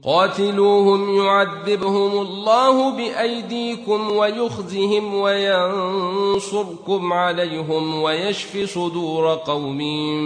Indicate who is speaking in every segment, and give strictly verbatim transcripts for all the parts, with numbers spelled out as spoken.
Speaker 1: قاتلوهم يعذبهم الله بأيديكم ويخزهم وينصركم عليهم ويشف صدور قوم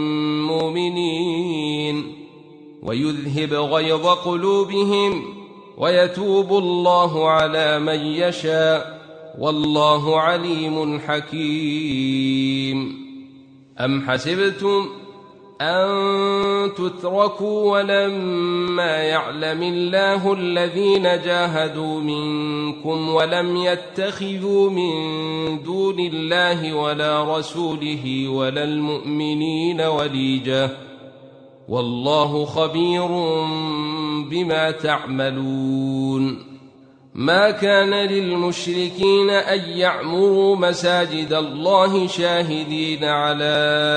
Speaker 1: مؤمنين ويذهب غيظ قلوبهم ويتوب الله على من يشاء والله عليم حكيم. أم حسبتم أن تتركوا ولما يعلم الله الذين جاهدوا منكم ولم يتخذوا من دون الله ولا رسوله ولا المؤمنين وليجة والله خبير بما تعملون. ما كان للمشركين أن يعمروا مساجد الله شاهدين على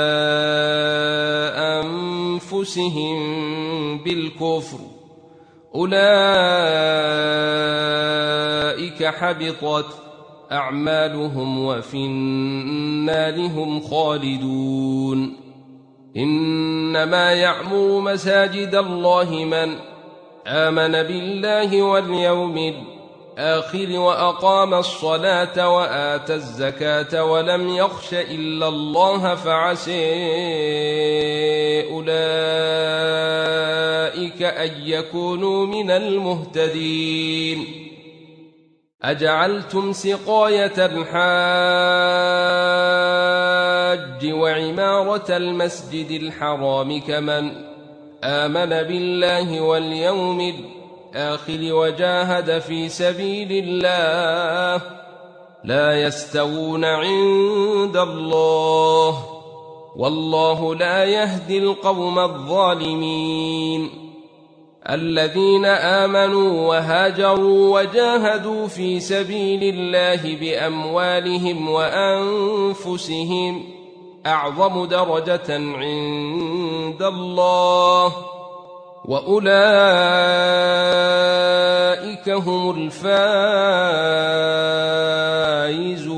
Speaker 1: أنفسهم بالكفر أولئك حبطت أعمالهم وفي النار هم خالدون. إنما يعمر مساجد الله من آمن بالله واليوم الآخر وأقام الصلاة وآتى الزكاة ولم يخش إلا الله فعسى أولئك أن يكونوا من المهتدين. أجعلتم سقاية الحاج وعمارة المسجد الحرام كمن آمن بالله واليوم الآخر وجاهد في سبيل الله لا يستوون عند الله والله لا يهدي القوم الظالمين. الذين آمنوا وهاجروا وجاهدوا في سبيل الله بأموالهم وأنفسهم أعظم درجة عند الله وأولئك هم الفائزون.